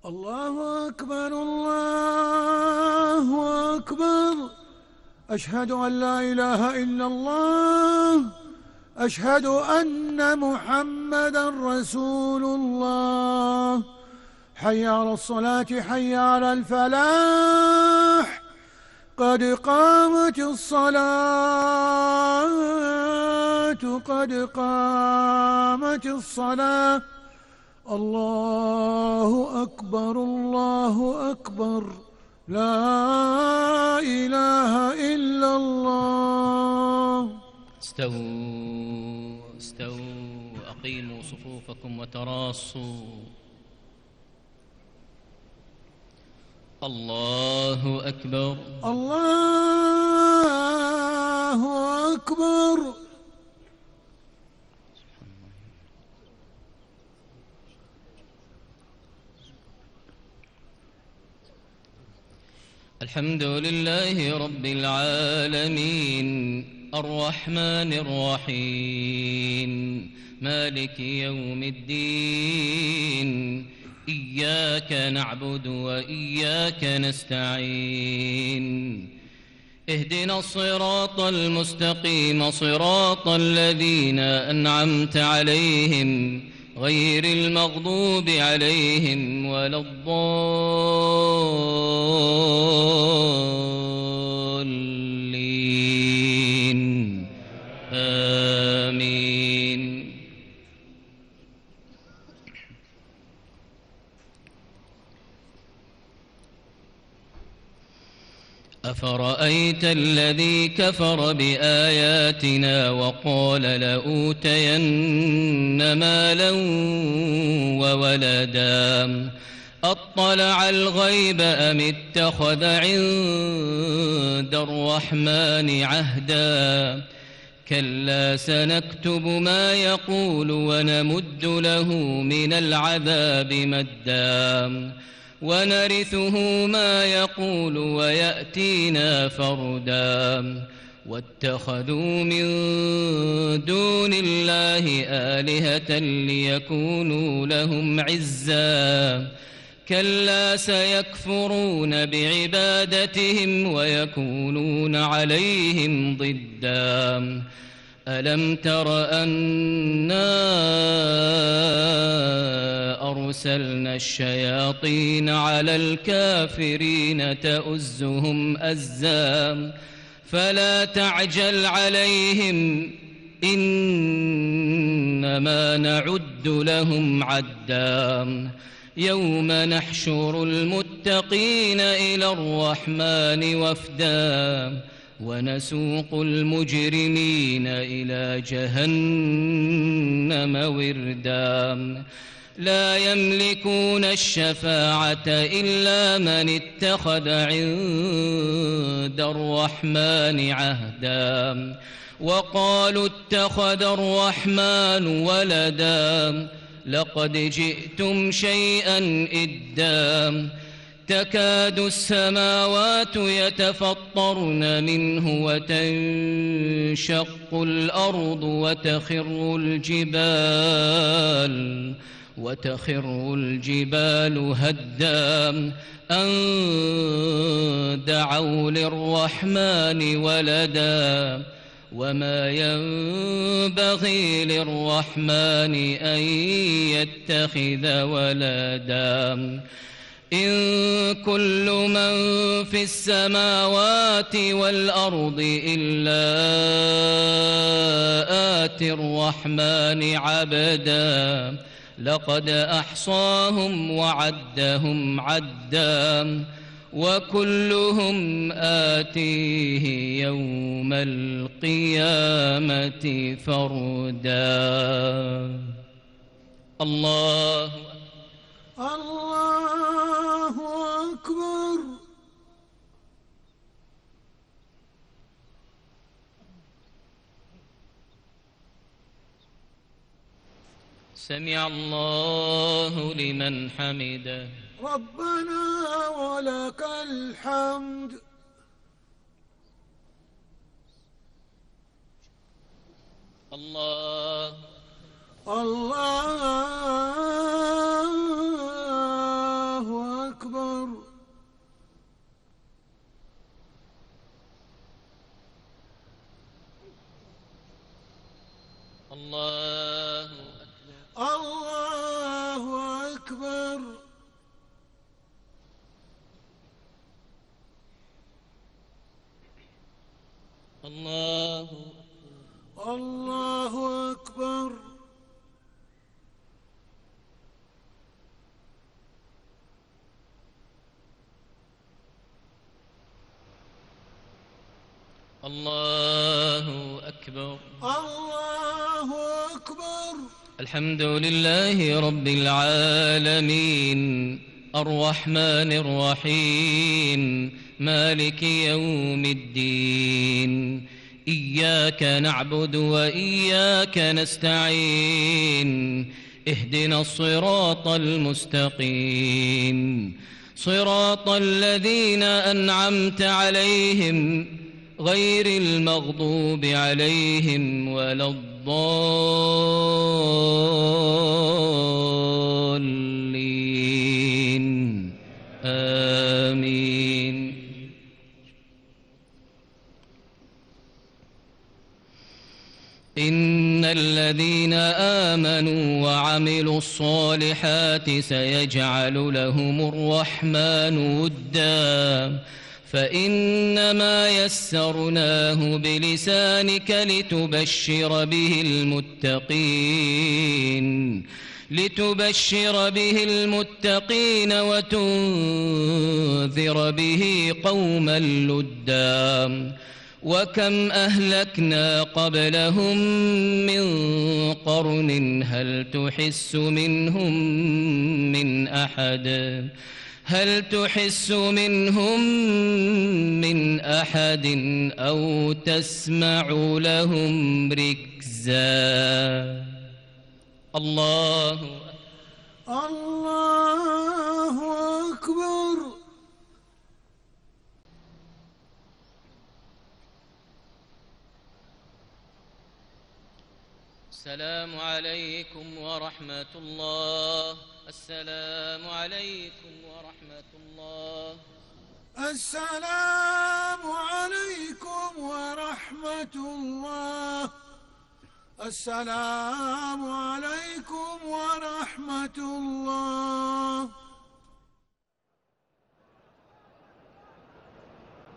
الله أكبر الله أكبر. أشهد أن لا إله إلا الله. أشهد أن محمدا رسول الله. حي على الصلاة، حي على الفلاح، قد قامت الصلاة، قد قامت الصلاة. الله أكبر الله أكبر. لا إله إلا الله. استووا استووا، أقيموا صفوفكم وتراصوا. الله أكبر الله أكبر. الحمد لله رب العالمين، الرحمن الرحيم، مالك يوم الدين. إياك نعبد وإياك نستعين. اهدنا الصراط المستقيم، صراط الذين أنعمت عليهم، غير المغضوب عليهم ولا الضالين. آمين. أفرأيت الذي كفر بآياتنا وقال لأوتين مالا وولدا، أطلع الغيب أم اتخذ عند الرحمن عهدا؟ كلا سنكتب ما يقول ونمد له من العذاب مدا، ونرثه ما يقول ويأتينا فردا. واتخذوا من دون الله آلهة ليكونوا لهم عزا. كلا سيكفرون بعبادتهم ويكونون عليهم ضدا. ألم تر أنا أرسلنا الشياطين على الكافرين تؤزهم أزا؟ فلا تعجل عليهم، إنما نعد لهم عدا. يوم نحشر المتقين إلى الرحمن وفدا، ونسوق المجرمين إلى جهنم وردا. لا يملكون الشفاعة إلا من اتخذ عند الرحمن عهدا. وقالوا اتخذ الرحمن ولدا، لقد جئتم شيئا إدا. تكاد السماوات يتفطرن منه وتنشق الأرض وتخر الجبال هدا أن دعوا للرحمن ولدا. وما ينبغي للرحمن أن يتخذ ولدا. إن كل من في السماوات والأرض إلا آتي الرحمن عبدا. لقد أحصاهم وعدهم عدا، وكلهم آتيه يوم القيامة فردا. الله الله أكبر. سمع الله لمن حمده. ربنا ولك الحمد. الله الله الله أكبر. الله أكبر. الحمد لله رب العالمين الرحمن الرحيم مالك يوم الدين إياك نعبد وإياك نستعين اهدنا الصراط المستقيم صراط الذين أنعمت عليهم غير المغضوب عليهم ولا الضالين آمين. إن الذين آمنوا وعملوا الصالحات سيجعل لهم الرحمن ودا فإنما يسرناه بلسانك لتبشر به المتقين وتنذر به قوما لدا. وكم أهلكنا قبلهم من قرن هل تحس منهم من أحد أو تسمع لهم ركزا. الله أكبر. السلام عليكم ورحمة الله. السلام عليكم ورحمة الله. السلام عليكم ورحمة الله. السلام عليكم ورحمة الله.